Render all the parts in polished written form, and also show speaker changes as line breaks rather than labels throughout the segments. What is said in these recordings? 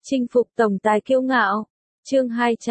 Chinh phục tổng tài kiêu ngạo. Chương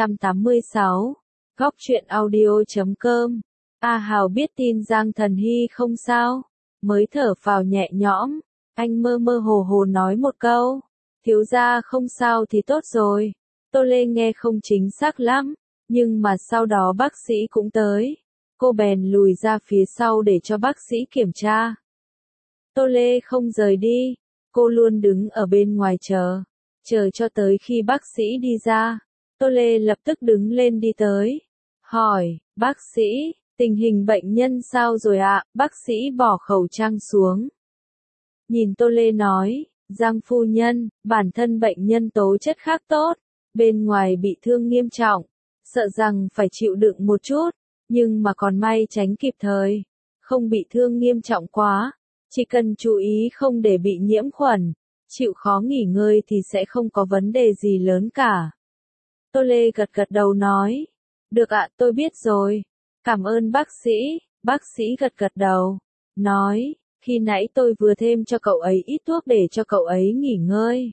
286. Góc truyện audio.com. A Hào biết tin Giang Thần Hy không sao, mới thở phào nhẹ nhõm, anh mơ mơ hồ hồ nói một câu, thiếu gia không sao thì tốt rồi. Tô Lê nghe không chính xác lắm, nhưng mà sau đó bác sĩ cũng tới, cô bèn lùi ra phía sau để cho bác sĩ kiểm tra. Tô Lê không rời đi, cô luôn đứng ở bên ngoài chờ cho tới khi bác sĩ đi ra. Tô Lê lập tức đứng lên đi tới, hỏi, bác sĩ, tình hình bệnh nhân sao rồi ạ? Bác sĩ bỏ khẩu trang xuống, nhìn Tô Lê nói, Giang phu nhân, bản thân bệnh nhân tố chất khác tốt, bên ngoài bị thương nghiêm trọng, sợ rằng phải chịu đựng một chút, nhưng mà còn may tránh kịp thời, không bị thương nghiêm trọng quá, chỉ cần chú ý không để bị nhiễm khuẩn, chịu khó nghỉ ngơi thì sẽ không có vấn đề gì lớn cả. Tô Lê gật gật đầu nói, được ạ, tôi biết rồi, cảm ơn bác sĩ. Bác sĩ gật gật đầu, nói, khi nãy tôi vừa thêm cho cậu ấy ít thuốc để cho cậu ấy nghỉ ngơi.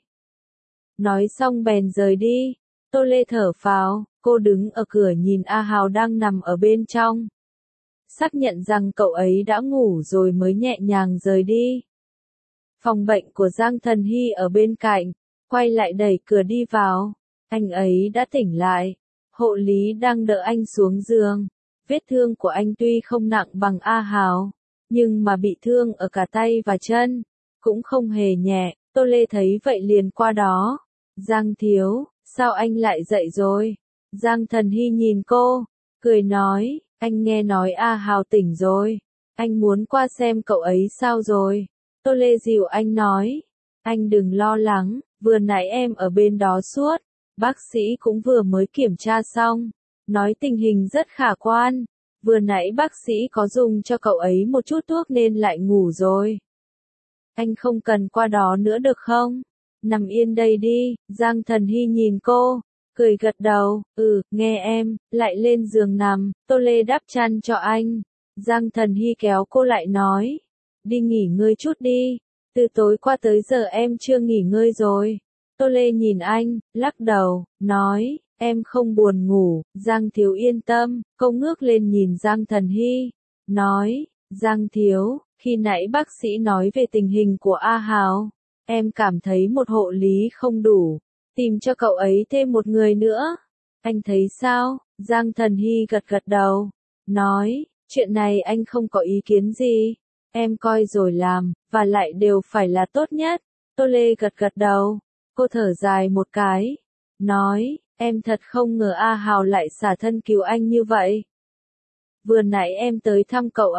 Nói xong bèn rời đi. Tô Lê thở phào, cô đứng ở cửa nhìn A Hào đang nằm ở bên trong. Xác nhận rằng cậu ấy đã ngủ rồi mới nhẹ nhàng rời đi. Phòng bệnh của Giang Thần Hy ở bên cạnh, quay lại đẩy cửa đi vào. Anh ấy đã tỉnh lại. Hộ lý đang đỡ anh xuống giường. Vết thương của anh tuy không nặng bằng A Hào, nhưng mà bị thương ở cả tay và chân, cũng không hề nhẹ. Tô Lê thấy vậy liền qua đó. Giang thiếu, sao anh lại dậy rồi? Giang Thần Hy nhìn cô, cười nói, anh nghe nói A Hào tỉnh rồi. Anh muốn qua xem cậu ấy sao rồi. Tô Lê dìu anh nói, anh đừng lo lắng, vừa nãy em ở bên đó suốt, bác sĩ cũng vừa mới kiểm tra xong, nói tình hình rất khả quan, vừa nãy bác sĩ có dùng cho cậu ấy một chút thuốc nên lại ngủ rồi. Anh không cần qua đó nữa được không? Nằm yên đây đi. Giang Thần Hy nhìn cô, cười gật đầu, nghe em, lại lên giường nằm. Tô Lê đắp chăn cho anh. Giang Thần Hy kéo cô lại nói, đi nghỉ ngơi chút đi, từ tối qua tới giờ em chưa nghỉ ngơi rồi. Tô Lê nhìn anh, lắc đầu, nói, em không buồn ngủ. Giang thiếu yên tâm. Cô ngước lên nhìn Giang Thần Hy, nói, Giang thiếu, khi nãy bác sĩ nói về tình hình của A Hào, em cảm thấy một hộ lý không đủ, tìm cho cậu ấy thêm một người nữa. Anh thấy sao? Giang Thần Hy gật gật đầu, nói, chuyện này anh không có ý kiến gì, em coi rồi làm, và lại đều phải là tốt nhất. Tô Lê gật gật đầu, cô thở dài một cái, nói, em thật không ngờ A Hào lại xả thân cứu anh như vậy. Vừa nãy em tới thăm cậu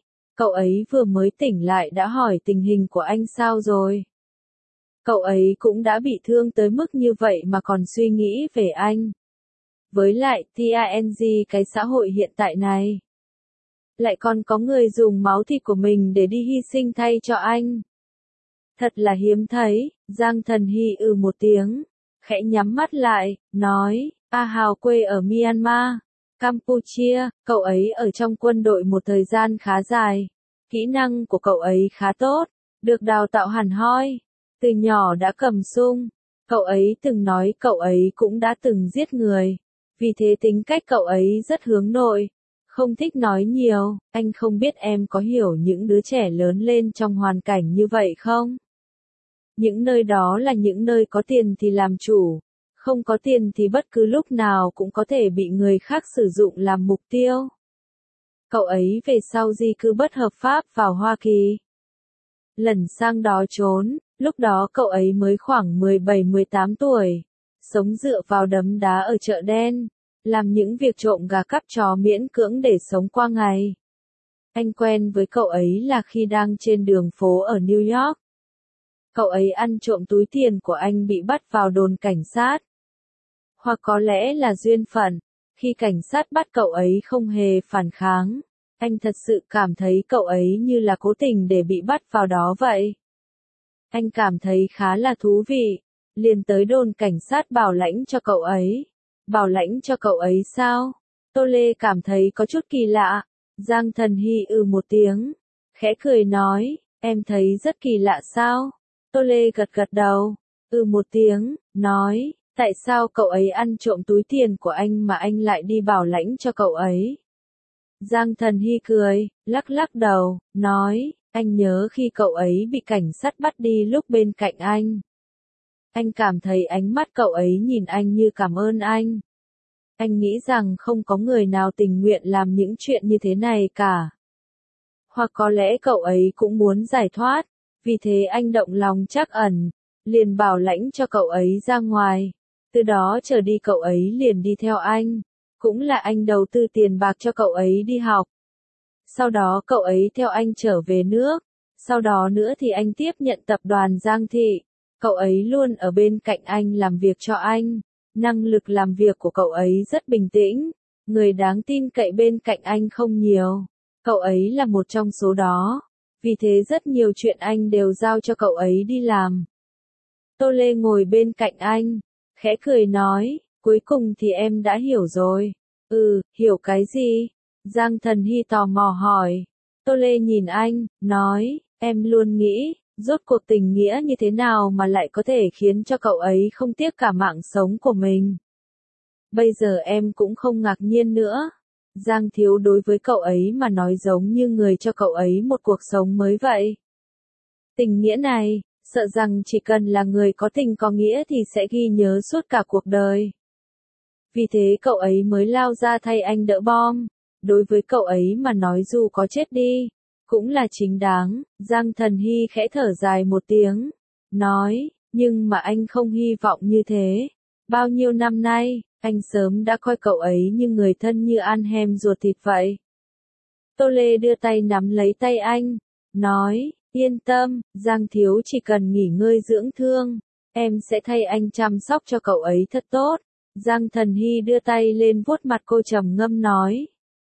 ấy vừa mới tỉnh lại đã hỏi tình hình của anh sao rồi. Cậu ấy cũng đã bị thương tới mức như vậy mà còn suy nghĩ về anh. Với lại, cái xã hội hiện tại này, lại còn có người dùng máu thịt của mình để đi hy sinh thay cho anh. Thật là hiếm thấy. Giang Thần Hy một tiếng, khẽ nhắm mắt lại, nói, A Hào quê ở Myanmar, Campuchia, cậu ấy ở trong quân đội một thời gian khá dài. Kỹ năng của cậu ấy khá tốt, được đào tạo hẳn hoi, từ nhỏ đã cầm súng. Cậu ấy từng nói cậu ấy cũng đã từng giết người, vì thế tính cách cậu ấy rất hướng nội, không thích nói nhiều. Anh không biết em có hiểu những đứa trẻ lớn lên trong hoàn cảnh như vậy không? Những nơi đó là những nơi có tiền thì làm chủ, không có tiền thì bất cứ lúc nào cũng có thể bị người khác sử dụng làm mục tiêu. Cậu ấy về sau di cư bất hợp pháp vào Hoa Kỳ. Lần sang đó trốn, lúc đó cậu ấy mới khoảng 17-18 tuổi, sống dựa vào đấm đá ở chợ đen, làm những việc trộm gà cắp chó miễn cưỡng để sống qua ngày. Anh quen với cậu ấy là khi đang trên đường phố ở New York. Cậu ấy ăn trộm túi tiền của anh bị bắt vào đồn cảnh sát. Hoặc có lẽ là duyên phận, khi cảnh sát bắt cậu ấy không hề phản kháng. Anh thật sự cảm thấy cậu ấy như là cố tình để bị bắt vào đó vậy. Anh cảm thấy khá là thú vị, liền tới đồn cảnh sát bảo lãnh cho cậu ấy. Bảo lãnh cho cậu ấy sao? Tô Lê cảm thấy có chút kỳ lạ. Giang Thần Hy một tiếng, khẽ cười nói, em thấy rất kỳ lạ sao? Tô Lê gật gật đầu, Một tiếng, nói, tại sao cậu ấy ăn trộm túi tiền của anh mà anh lại đi bảo lãnh cho cậu ấy? Giang Thần Hy cười, lắc lắc đầu, nói, anh nhớ khi cậu ấy bị cảnh sát bắt đi lúc bên cạnh anh. Anh cảm thấy ánh mắt cậu ấy nhìn anh như cảm ơn anh. Anh nghĩ rằng không có người nào tình nguyện làm những chuyện như thế này cả. Hoặc có lẽ cậu ấy cũng muốn giải thoát, vì thế anh động lòng trắc ẩn, liền bảo lãnh cho cậu ấy ra ngoài. Từ đó trở đi cậu ấy liền đi theo anh. Cũng là anh đầu tư tiền bạc cho cậu ấy đi học. Sau đó cậu ấy theo anh trở về nước. Sau đó nữa thì anh tiếp nhận tập đoàn Giang Thị. Cậu ấy luôn ở bên cạnh anh làm việc cho anh. Năng lực làm việc của cậu ấy rất bình tĩnh. Người đáng tin cậy bên cạnh anh không nhiều. Cậu ấy là một trong số đó. Vì thế rất nhiều chuyện anh đều giao cho cậu ấy đi làm. Tô Lê ngồi bên cạnh anh, khẽ cười nói, cuối cùng thì em đã hiểu rồi. Hiểu cái gì? Giang Thần Hy tò mò hỏi. Tô Lê nhìn anh, nói, em luôn nghĩ, rốt cuộc tình nghĩa như thế nào mà lại có thể khiến cho cậu ấy không tiếc cả mạng sống của mình. Bây giờ em cũng không ngạc nhiên nữa. Giang Thiếu đối với cậu ấy mà nói giống như người cho cậu ấy một cuộc sống mới vậy. Tình nghĩa này, sợ rằng chỉ cần là người có tình có nghĩa thì sẽ ghi nhớ suốt cả cuộc đời. Vì thế cậu ấy mới lao ra thay anh đỡ bom. Đối với cậu ấy mà nói dù có chết đi, cũng là chính đáng. Giang Thần Hy khẽ thở dài một tiếng, nói, nhưng mà anh không hy vọng như thế. Bao nhiêu năm nay, anh sớm đã coi cậu ấy như người thân như ăn hem ruột thịt vậy. Tô Lê đưa tay nắm lấy tay anh, nói, yên tâm, Giang Thiếu chỉ cần nghỉ ngơi dưỡng thương, em sẽ thay anh chăm sóc cho cậu ấy thật tốt. Giang Thần Hy đưa tay lên vuốt mặt cô trầm ngâm nói.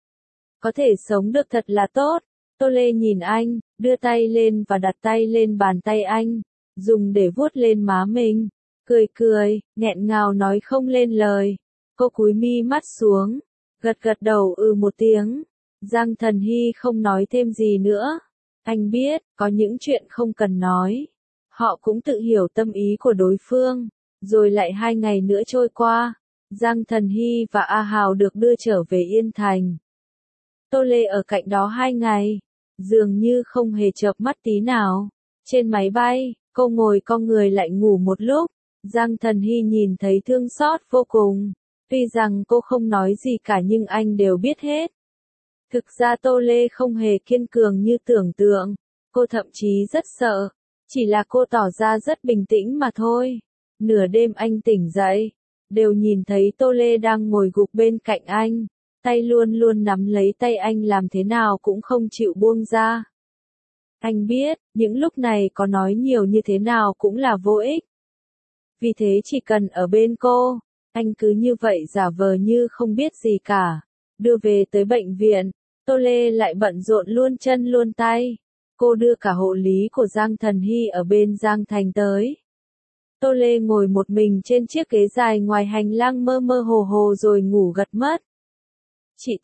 Có thể sống được thật là tốt. Tô Lê nhìn anh, đưa tay lên và đặt tay lên bàn tay anh, dùng để vuốt lên má mình. Cười cười, nghẹn ngào nói không lên lời. Cô cúi mi mắt xuống, gật gật đầu một tiếng. Giang Thần Hy không nói thêm gì nữa. Anh biết, có những chuyện không cần nói. Họ cũng tự hiểu tâm ý của đối phương. Rồi lại 2 ngày nữa trôi qua. Giang Thần Hy và A Hào được đưa trở về Yên Thành. Tô Lê ở cạnh đó 2 ngày. Dường như không hề chợp mắt tí nào. Trên máy bay, cô ngồi cong người lại ngủ một lúc. Giang Thần Hy nhìn thấy thương xót vô cùng. Tuy rằng cô không nói gì cả nhưng anh đều biết hết. Thực ra Tô Lê không hề kiên cường như tưởng tượng. Cô thậm chí rất sợ. Chỉ là cô tỏ ra rất bình tĩnh mà thôi. Nửa đêm anh tỉnh dậy. Đều nhìn thấy Tô Lê đang ngồi gục bên cạnh anh. Tay luôn luôn nắm lấy tay anh làm thế nào cũng không chịu buông ra. Anh biết, những lúc này có nói nhiều như thế nào cũng là vô ích. Vì thế chỉ cần ở bên cô, anh cứ như vậy giả vờ như không biết gì cả. Đưa về tới bệnh viện, Tô Lê lại bận rộn luôn chân luôn tay. Cô đưa cả hộ lý của Giang Thần Hy ở bên Giang Thành tới. Tô Lê ngồi một mình trên chiếc ghế dài ngoài hành lang mơ mơ hồ hồ rồi ngủ gật mất. Chị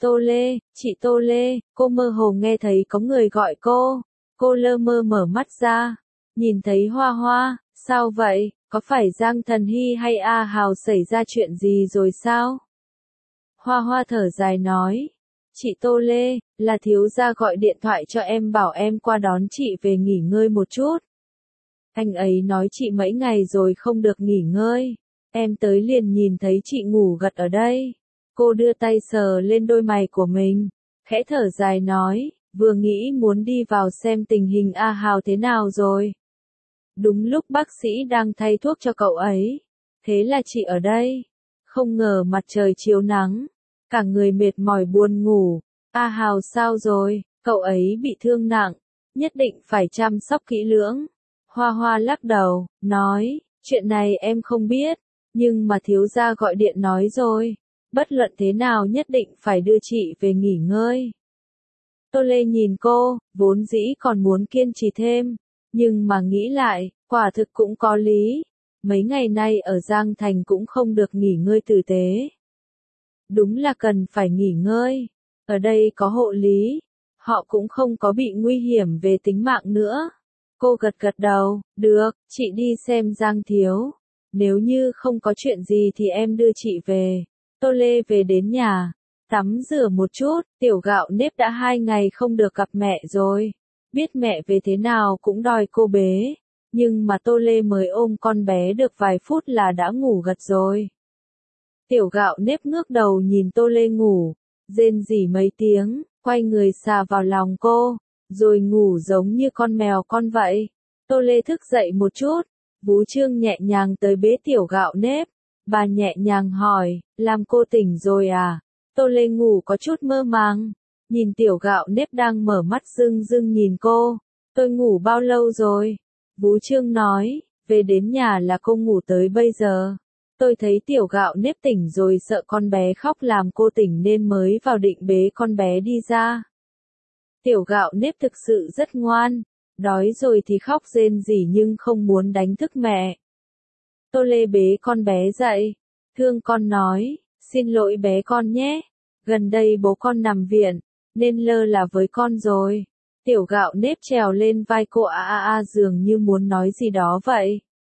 Tô Lê, cô mơ hồ nghe thấy có người gọi cô. Cô lơ mơ mở mắt ra, nhìn thấy Hoa Hoa, sao vậy, có phải Giang Thần Hy hay A Hào xảy ra chuyện gì rồi sao? Hoa Hoa thở dài nói, chị Tô Lê, là thiếu gia gọi điện thoại cho em bảo em qua đón chị về nghỉ ngơi một chút. Anh ấy nói chị mấy ngày rồi không được nghỉ ngơi, em tới liền nhìn thấy chị ngủ gật ở đây. Cô đưa tay sờ lên đôi mày của mình, khẽ thở dài nói, vừa nghĩ muốn đi vào xem tình hình A Hào thế nào rồi. Đúng lúc bác sĩ đang thay thuốc cho cậu ấy. Thế là chị ở đây. Không ngờ mặt trời chiếu nắng. Cả người mệt mỏi buồn ngủ. A Hào sao rồi, cậu ấy bị thương nặng. Nhất định phải chăm sóc kỹ lưỡng. Hoa Hoa lắc đầu, nói, chuyện này em không biết. Nhưng mà thiếu gia gọi điện nói rồi. Bất luận thế nào nhất định phải đưa chị về nghỉ ngơi. Tô Lê nhìn cô, vốn dĩ còn muốn kiên trì thêm. Nhưng mà nghĩ lại, quả thực cũng có lý. Mấy ngày nay ở Giang Thành cũng không được nghỉ ngơi tử tế. Đúng là cần phải nghỉ ngơi. Ở đây có hộ lý. Họ cũng không có bị nguy hiểm về tính mạng nữa. Cô gật gật đầu, được, chị đi xem Giang thiếu. Nếu như không có chuyện gì thì em đưa chị về. Tô Lê về đến nhà, tắm rửa một chút, tiểu gạo nếp đã 2 ngày không được gặp mẹ rồi. Biết mẹ về thế nào cũng đòi cô bế. Nhưng mà Tô Lê mới ôm con bé được vài phút là đã ngủ gật rồi. Tiểu gạo nếp ngước đầu nhìn Tô Lê ngủ, rên rỉ mấy tiếng, quay người xà vào lòng cô, rồi ngủ giống như con mèo con vậy. Tô Lê thức dậy một chút, Vú Trương nhẹ nhàng tới bế tiểu gạo nếp. Bà nhẹ nhàng hỏi, làm cô tỉnh rồi à? Tô Lê ngủ có chút mơ màng, nhìn tiểu gạo nếp đang mở mắt rưng rưng nhìn cô. Tôi ngủ bao lâu rồi? Vú Trương nói, về đến nhà là cô ngủ tới bây giờ. Tôi thấy tiểu gạo nếp tỉnh rồi sợ con bé khóc làm cô tỉnh nên mới vào định bế con bé đi ra. Tiểu gạo nếp thực sự rất ngoan, đói rồi thì khóc rên rỉ nhưng không muốn đánh thức mẹ. Tô Lê bế con bé dậy, thương con nói, xin lỗi bé con nhé, gần đây bố con nằm viện, nên lơ là với con rồi. Tiểu gạo nếp trèo lên vai cô dường như muốn nói gì đó vậy.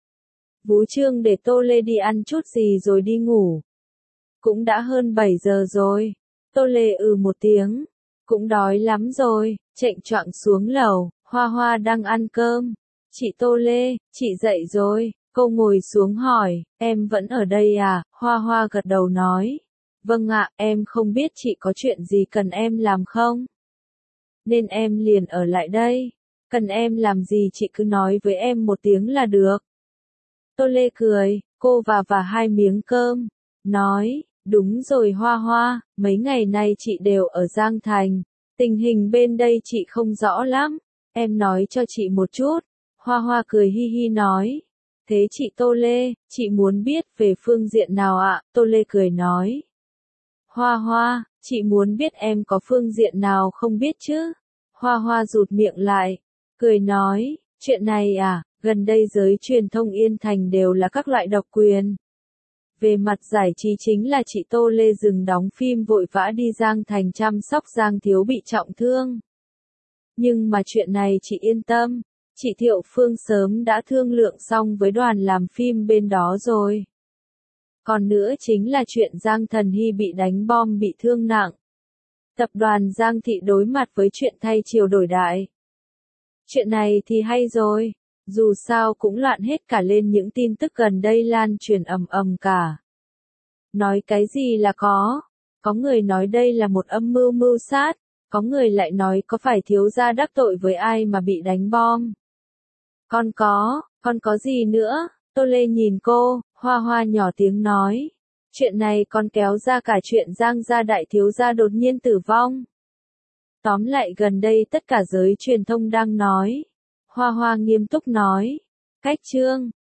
Vú Trương để Tô Lê đi ăn chút gì rồi đi ngủ. Cũng đã hơn 7 giờ rồi. Tô Lê một tiếng. Cũng đói lắm rồi, chệnh choạng xuống lầu, Hoa Hoa đang ăn cơm. Chị Tô Lê, chị dậy rồi. Cô ngồi xuống hỏi, em vẫn ở đây à? Hoa Hoa gật đầu nói. Vâng ạ, em không biết chị có chuyện gì cần em làm không? Nên em liền ở lại đây. Cần em làm gì chị cứ nói với em một tiếng là được. Tô Lê cười, cô và 2 miếng cơm. Nói, đúng rồi Hoa Hoa, mấy ngày nay chị đều ở Giang Thành. Tình hình bên đây chị không rõ lắm. Em nói cho chị một chút. Hoa Hoa cười hi hi nói. Thế chị Tô Lê, chị muốn biết về phương diện nào ạ? Tô Lê cười nói. Hoa Hoa, chị muốn biết em có phương diện nào không biết chứ? Hoa Hoa rụt miệng lại, cười nói, chuyện này à, gần đây giới truyền thông Yên Thành đều là các loại độc quyền. Về mặt giải trí chính là chị Tô Lê dừng đóng phim vội vã đi Giang Thành chăm sóc Giang Thiếu bị trọng thương. Nhưng mà chuyện này chị yên tâm, chị Thiệu Phương sớm đã thương lượng xong với đoàn làm phim bên đó rồi. Còn nữa chính là chuyện Giang Thần Hy bị đánh bom bị thương nặng. Tập đoàn Giang Thị đối mặt với chuyện thay chiều đổi đại. Chuyện này thì hay rồi, dù sao cũng loạn hết cả lên những tin tức gần đây lan truyền ầm ầm cả. Nói cái gì là có người nói đây là một âm mưu mưu sát, có người lại nói có phải thiếu gia đắc tội với ai mà bị đánh bom. Còn có gì nữa? Tô Lê nhìn cô, Hoa Hoa nhỏ tiếng nói. Chuyện này còn kéo ra cả chuyện Giang gia đại thiếu gia đột nhiên tử vong. Tóm lại gần đây tất cả giới truyền thông đang nói. Hoa Hoa nghiêm túc nói. Cách chương